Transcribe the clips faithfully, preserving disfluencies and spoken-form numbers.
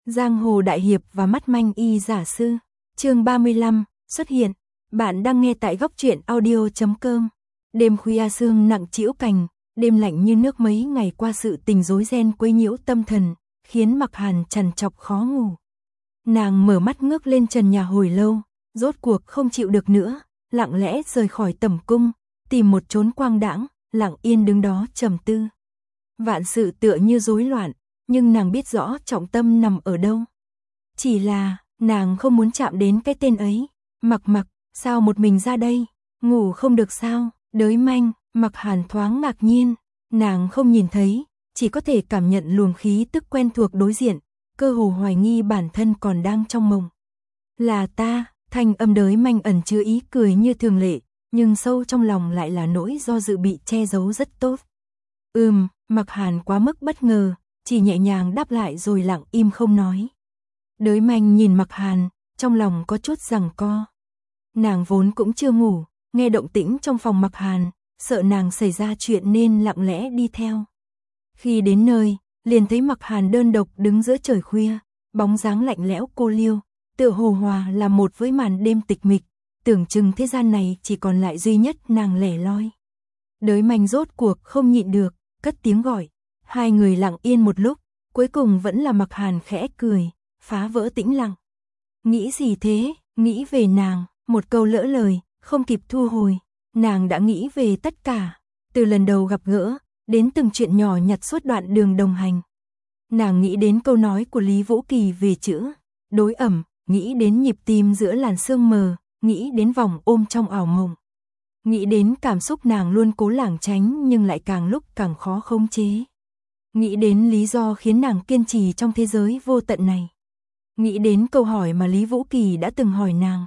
Giang hồ đại hiệp và mắt manh y giả sư. Chương ba mươi lăm, xuất hiện. Bạn đang nghe tại góc truyện audio chấm com. Đêm khuya sương nặng trĩu cành, đêm lạnh như nước mấy ngày qua sự tình rối ren quấy nhiễu tâm thần, khiến Mặc Hàn trằn trọc khó ngủ. Nàng mở mắt ngước lên trần nhà hồi lâu, rốt cuộc không chịu được nữa, lặng lẽ rời khỏi tẩm cung, tìm một chốn quang đãng, lặng yên đứng đó trầm tư. Vạn sự tựa như rối loạn, nhưng nàng biết rõ trọng tâm nằm ở đâu. Chỉ là, nàng không muốn chạm đến cái tên ấy. Mặc Mặc, sao một mình ra đây? Ngủ không được sao? Đới manh, Mặc Hàn thoáng ngạc nhiên, nàng không nhìn thấy, chỉ có thể cảm nhận luồng khí tức quen thuộc đối diện, cơ hồ hoài nghi bản thân còn đang trong mộng. Là ta, thanh âm đới manh ẩn chứa ý cười như thường lệ, nhưng sâu trong lòng lại là nỗi do dự bị che giấu rất tốt. Ừm, Mặc Hàn quá mức bất ngờ, chỉ nhẹ nhàng đáp lại rồi lặng im không nói. Đới manh nhìn Mặc Hàn, trong lòng có chút giằng co. Nàng vốn cũng chưa ngủ, nghe động tĩnh trong phòng Mặc Hàn, sợ nàng xảy ra chuyện nên lặng lẽ đi theo. Khi đến nơi, liền thấy Mặc Hàn đơn độc đứng giữa trời khuya, bóng dáng lạnh lẽo cô liêu, tựa hồ hòa là một với màn đêm tịch mịch, tưởng chừng thế gian này chỉ còn lại duy nhất nàng lẻ loi. Đới manh rốt cuộc không nhịn được, cất tiếng gọi. Hai người lặng yên một lúc, cuối cùng vẫn là Mặc Hàn khẽ cười, phá vỡ tĩnh lặng. Nghĩ gì thế? Nghĩ về nàng, một câu lỡ lời, không kịp thu hồi. Nàng đã nghĩ về tất cả, từ lần đầu gặp gỡ, đến từng chuyện nhỏ nhặt suốt đoạn đường đồng hành. Nàng nghĩ đến câu nói của Lý Vũ Kỳ về chữ đối ẩm, nghĩ đến nhịp tim giữa làn sương mờ, nghĩ đến vòng ôm trong ảo mộng. Nghĩ đến cảm xúc nàng luôn cố lảng tránh nhưng lại càng lúc càng khó khống chế. Nghĩ đến lý do khiến nàng kiên trì trong thế giới vô tận này. Nghĩ đến câu hỏi mà Lý Vũ Kỳ đã từng hỏi nàng.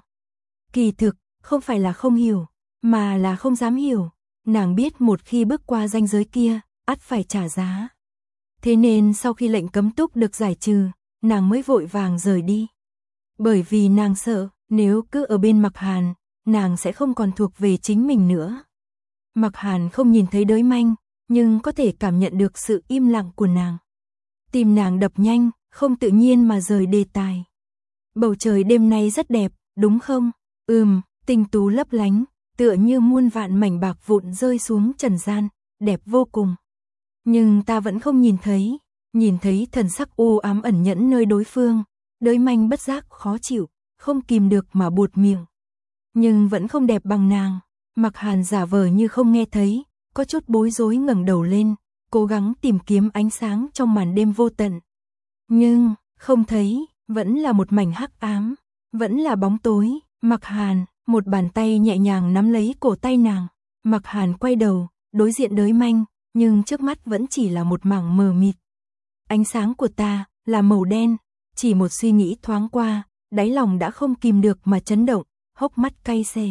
Kỳ thực, không phải là không hiểu, mà là không dám hiểu. Nàng biết một khi bước qua ranh giới kia, ắt phải trả giá. Thế nên sau khi lệnh cấm túc được giải trừ, nàng mới vội vàng rời đi. Bởi vì nàng sợ, nếu cứ ở bên Mặc Hàn, nàng sẽ không còn thuộc về chính mình nữa. Mặc Hàn không nhìn thấy đới manh, nhưng có thể cảm nhận được sự im lặng của nàng. Tim nàng đập nhanh, không tự nhiên mà rời đề tài. Bầu trời đêm nay rất đẹp, đúng không? Ừm, tinh tú lấp lánh, tựa như muôn vạn mảnh bạc vụn rơi xuống trần gian, đẹp vô cùng. Nhưng ta vẫn không nhìn thấy, nhìn thấy thần sắc u ám ẩn nhẫn nơi đối phương, đới manh bất giác khó chịu, không kìm được mà buột miệng. Nhưng vẫn không đẹp bằng nàng. Mặc Hàn giả vờ như không nghe thấy, có chút bối rối ngẩng đầu lên, cố gắng tìm kiếm ánh sáng trong màn đêm vô tận. Nhưng, không thấy, vẫn là một mảnh hắc ám, vẫn là bóng tối. Mặc Hàn, một bàn tay nhẹ nhàng nắm lấy cổ tay nàng. Mặc Hàn quay đầu, đối diện đới manh, nhưng trước mắt vẫn chỉ là một mảng mờ mịt. Ánh sáng của ta, là màu đen, chỉ một suy nghĩ thoáng qua, đáy lòng đã không kìm được mà chấn động, hốc mắt cay xè.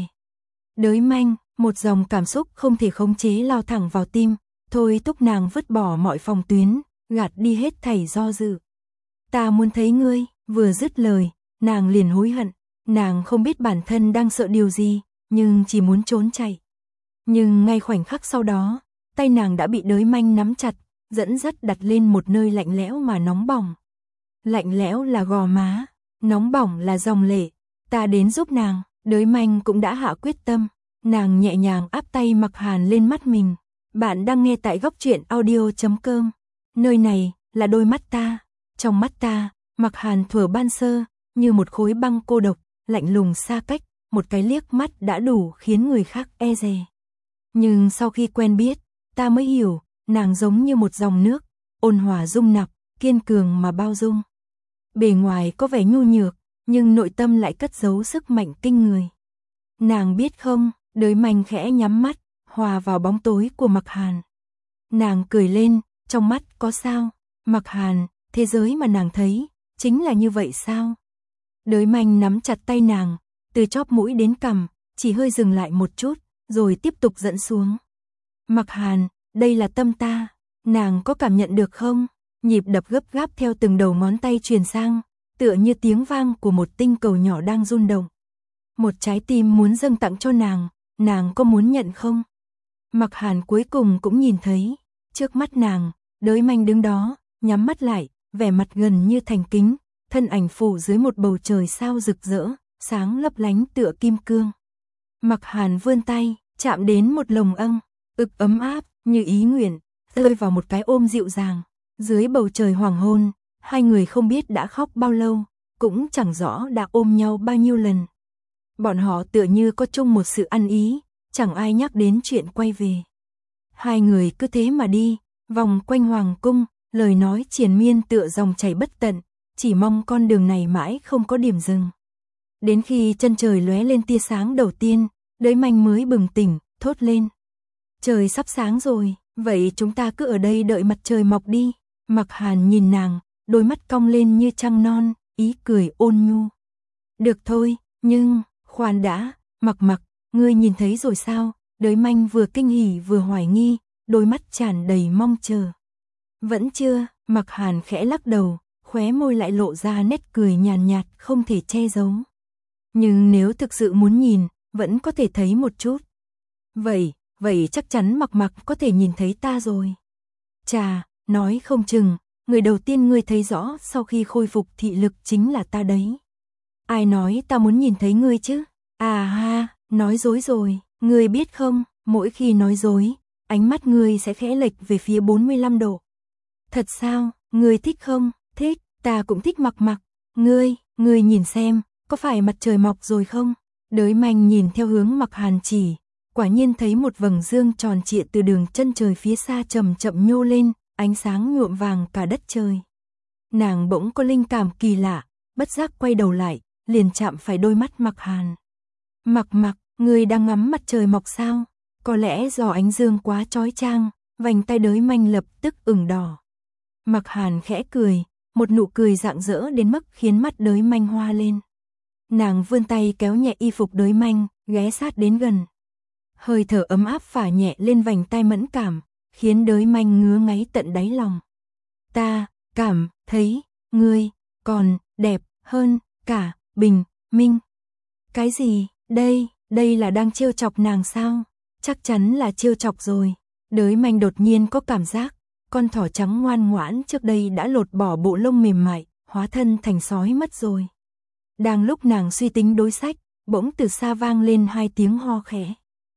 Đới manh, một dòng cảm xúc không thể khống chế lao thẳng vào tim, thôi thúc nàng vứt bỏ mọi phòng tuyến, gạt đi hết thảy do dự. Ta muốn thấy ngươi, vừa dứt lời, nàng liền hối hận, nàng không biết bản thân đang sợ điều gì, nhưng chỉ muốn trốn chạy. Nhưng ngay khoảnh khắc sau đó, tay nàng đã bị đới manh nắm chặt, dẫn dắt đặt lên một nơi lạnh lẽo mà nóng bỏng. Lạnh lẽo là gò má, nóng bỏng là dòng lệ, ta đến giúp nàng. Đới manh cũng đã hạ quyết tâm, nàng nhẹ nhàng áp tay Mặc Hàn lên mắt mình. Bạn đang nghe tại góc truyện audio chấm com. Nơi này là đôi mắt ta, trong mắt ta, Mặc Hàn thuở ban sơ, như một khối băng cô độc, lạnh lùng xa cách, một cái liếc mắt đã đủ khiến người khác e dè. Nhưng sau khi quen biết, ta mới hiểu, nàng giống như một dòng nước, ôn hòa dung nạp, kiên cường mà bao dung. Bề ngoài có vẻ nhu nhược, nhưng nội tâm lại cất giấu sức mạnh kinh người. Nàng biết không, đới manh khẽ nhắm mắt, hòa vào bóng tối của Mặc Hàn. Nàng cười lên, trong mắt có sao? Mặc Hàn, thế giới mà nàng thấy, chính là như vậy sao? Đới manh nắm chặt tay nàng, từ chóp mũi đến cằm, chỉ hơi dừng lại một chút, rồi tiếp tục dẫn xuống. Mặc Hàn, đây là tâm ta, nàng có cảm nhận được không? Nhịp đập gấp gáp theo từng đầu ngón tay truyền sang, tựa như tiếng vang của một tinh cầu nhỏ đang rung động. Một trái tim muốn dâng tặng cho nàng, nàng có muốn nhận không? Mặc Hàn cuối cùng cũng nhìn thấy, trước mắt nàng, đới manh đứng đó, nhắm mắt lại, vẻ mặt gần như thành kính, thân ảnh phủ dưới một bầu trời sao rực rỡ, sáng lấp lánh tựa kim cương. Mặc Hàn vươn tay, chạm đến một lồng âng, ực ấm áp, như ý nguyện, rơi vào một cái ôm dịu dàng. Dưới bầu trời hoàng hôn, hai người không biết đã khóc bao lâu, cũng chẳng rõ đã ôm nhau bao nhiêu lần. Bọn họ tựa như có chung một sự ăn ý, chẳng ai nhắc đến chuyện quay về. Hai người cứ thế mà đi, vòng quanh hoàng cung, lời nói triền miên tựa dòng chảy bất tận, chỉ mong con đường này mãi không có điểm dừng. Đến khi chân trời lóe lên tia sáng đầu tiên, Đới Manh mới bừng tỉnh, thốt lên. Trời sắp sáng rồi, vậy chúng ta cứ ở đây đợi mặt trời mọc đi. Mặc Hàn nhìn nàng, đôi mắt cong lên như trăng non, ý cười ôn nhu. Được thôi, nhưng, khoan đã, Mặc Mặc, ngươi nhìn thấy rồi sao? Đới Manh vừa kinh hỉ vừa hoài nghi, đôi mắt tràn đầy mong chờ. Vẫn chưa, Mặc Hàn khẽ lắc đầu, khóe môi lại lộ ra nét cười nhàn nhạt không thể che giấu. Nhưng nếu thực sự muốn nhìn, vẫn có thể thấy một chút. Vậy, vậy chắc chắn Mặc Mặc có thể nhìn thấy ta rồi. Chà, nói không chừng, người đầu tiên ngươi thấy rõ sau khi khôi phục thị lực chính là ta đấy. Ai nói ta muốn nhìn thấy ngươi chứ? À ha, nói dối rồi, ngươi biết không, mỗi khi nói dối, ánh mắt ngươi sẽ khẽ lệch về phía bốn mươi lăm độ. Thật sao, ngươi thích không? Thích, ta cũng thích Mặc Mặc. Ngươi, ngươi nhìn xem, có phải mặt trời mọc rồi không? Đới Manh nhìn theo hướng Mặc Hàn chỉ, quả nhiên thấy một vầng dương tròn trịa từ đường chân trời phía xa chậm chậm nhô lên, ánh sáng nhuộm vàng cả đất trời. Nàng bỗng có linh cảm kỳ lạ, bất giác quay đầu lại, liền chạm phải đôi mắt Mặc Hàn. Mặc Mặc, ngươi đang ngắm mặt trời mọc sao? Có lẽ do ánh dương quá chói chang, vành tay Đới Manh lập tức ửng đỏ. Mặc Hàn khẽ cười, một nụ cười rạng rỡ đến mức khiến mắt Đới Manh hoa lên. Nàng vươn tay kéo nhẹ y phục Đới Manh, ghé sát đến gần. Hơi thở ấm áp phả nhẹ lên vành tai mẫn cảm, khiến Đới Manh ngứa ngáy tận đáy lòng. Ta, cảm, thấy, ngươi, còn, đẹp, hơn, cả, bình, minh. Cái gì, đây, đây là đang trêu chọc nàng sao? Chắc chắn là trêu chọc rồi. Đới Manh đột nhiên có cảm giác, con thỏ trắng ngoan ngoãn trước đây đã lột bỏ bộ lông mềm mại, hóa thân thành sói mất rồi. Đang lúc nàng suy tính đối sách, bỗng từ xa vang lên hai tiếng ho khẽ.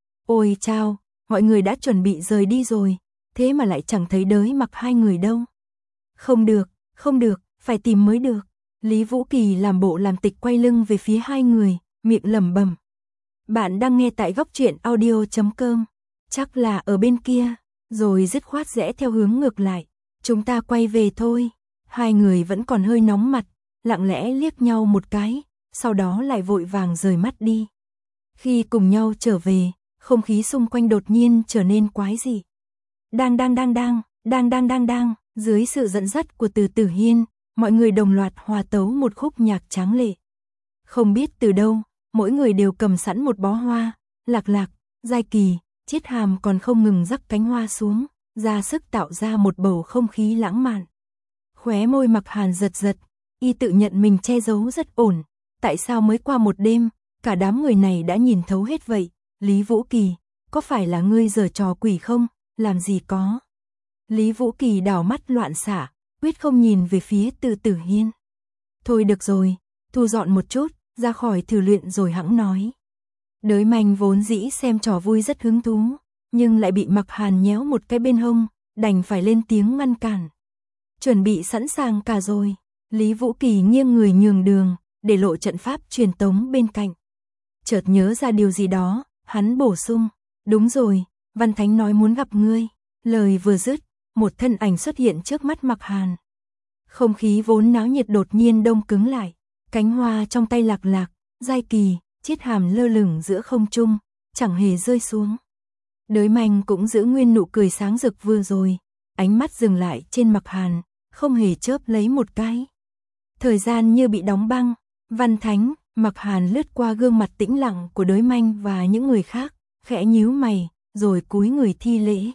Ôi chao, mọi người đã chuẩn bị rời đi rồi, thế mà lại chẳng thấy Đới Mặc hai người đâu. Không được, không được, phải tìm mới được. Lý Vũ Kỳ làm bộ làm tịch quay lưng về phía hai người, miệng lẩm bẩm. Bạn đang nghe tại góc truyện audio chấm com, chắc là ở bên kia, rồi dứt khoát rẽ theo hướng ngược lại. Chúng ta quay về thôi. Hai người vẫn còn hơi nóng mặt, lặng lẽ liếc nhau một cái, sau đó lại vội vàng rời mắt đi. Khi cùng nhau trở về, không khí xung quanh đột nhiên trở nên quái dị. Đang đang đang đang, đang đang đang đang, dưới sự dẫn dắt của Từ Tử Hiên, mọi người đồng loạt hòa tấu một khúc nhạc tráng lệ. Không biết từ đâu, mỗi người đều cầm sẵn một bó hoa, Lạc Lạc, Giai Kỳ, Chiết Hàm còn không ngừng rắc cánh hoa xuống, ra sức tạo ra một bầu không khí lãng mạn. Khóe môi Mặc Hàn giật giật, y tự nhận mình che giấu rất ổn, tại sao mới qua một đêm, cả đám người này đã nhìn thấu hết vậy? Lý Vũ Kỳ, có phải là ngươi giở trò quỷ không? Làm gì có. Lý Vũ Kỳ đảo mắt loạn xạ, quyết không nhìn về phía Từ Tử Hiên. Thôi được rồi, thu dọn một chút, ra khỏi thử luyện rồi hẵng nói. Đới Manh vốn dĩ xem trò vui rất hứng thú, nhưng lại bị Mặc Hàn nhéo một cái bên hông, đành phải lên tiếng ngăn cản. Chuẩn bị sẵn sàng cả rồi. Lý Vũ Kỳ nghiêng người nhường đường, để lộ trận pháp truyền tống bên cạnh. Chợt nhớ ra điều gì đó, hắn bổ sung. Đúng rồi, Văn Thánh nói muốn gặp ngươi. Lời vừa dứt, một thân ảnh xuất hiện trước mắt Mặc Hàn. Không khí vốn náo nhiệt đột nhiên đông cứng lại. Cánh hoa trong tay Lạc Lạc, Giai Kỳ, Chiết Hàm lơ lửng giữa không trung, chẳng hề rơi xuống. Đới Manh cũng giữ nguyên nụ cười sáng rực vừa rồi, ánh mắt dừng lại trên Mặc Hàn, không hề chớp lấy một cái. Thời gian như bị đóng băng, Văn Thánh, Mặc Hàn lướt qua gương mặt tĩnh lặng của Đới Manh và những người khác, khẽ nhíu mày, rồi cúi người thi lễ.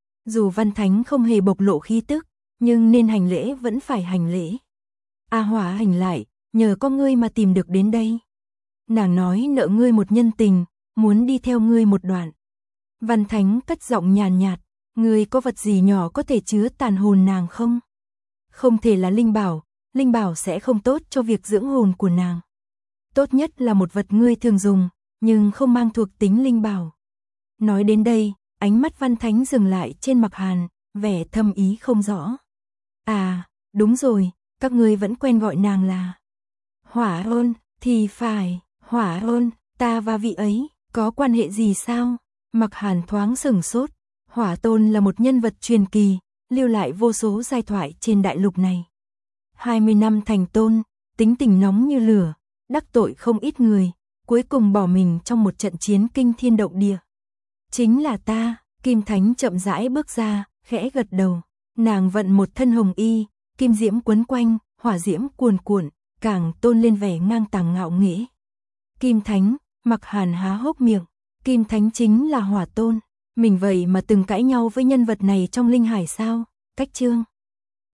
Dù Văn Thánh không hề bộc lộ khí tức, nhưng nên hành lễ vẫn phải hành lễ. A Hỏa hành lại, nhờ có ngươi mà tìm được đến đây. Nàng nói nợ ngươi một nhân tình, muốn đi theo ngươi một đoạn. Văn Thánh cất giọng nhàn nhạt, ngươi có vật gì nhỏ có thể chứa tàn hồn nàng không? Không thể là linh bảo, linh bảo sẽ không tốt cho việc dưỡng hồn của nàng. Tốt nhất là một vật ngươi thường dùng, nhưng không mang thuộc tính linh bảo. Nói đến đây, ánh mắt Văn Thánh dừng lại trên Mặc Hàn, vẻ thâm ý không rõ. À, đúng rồi, các ngươi vẫn quen gọi nàng là Hỏa Ôn, thì phải, Hỏa Ôn, ta và vị ấy, có quan hệ gì sao? Mặc Hàn thoáng sửng sốt, Hỏa Tôn là một nhân vật truyền kỳ, lưu lại vô số giai thoại trên đại lục này. hai mươi năm thành tôn, tính tình nóng như lửa, đắc tội không ít người, cuối cùng bỏ mình trong một trận chiến kinh thiên động địa. Chính là ta, Kim Thánh chậm rãi bước ra, khẽ gật đầu, nàng vận một thân hồng y, kim diễm quấn quanh, hỏa diễm cuồn cuộn, càng tôn lên vẻ ngang tàng ngạo nghễ. Kim Thánh, Mặc Hàn há hốc miệng, Kim Thánh chính là Hỏa Tôn, mình vậy mà từng cãi nhau với nhân vật này trong linh hải sao? Cách chương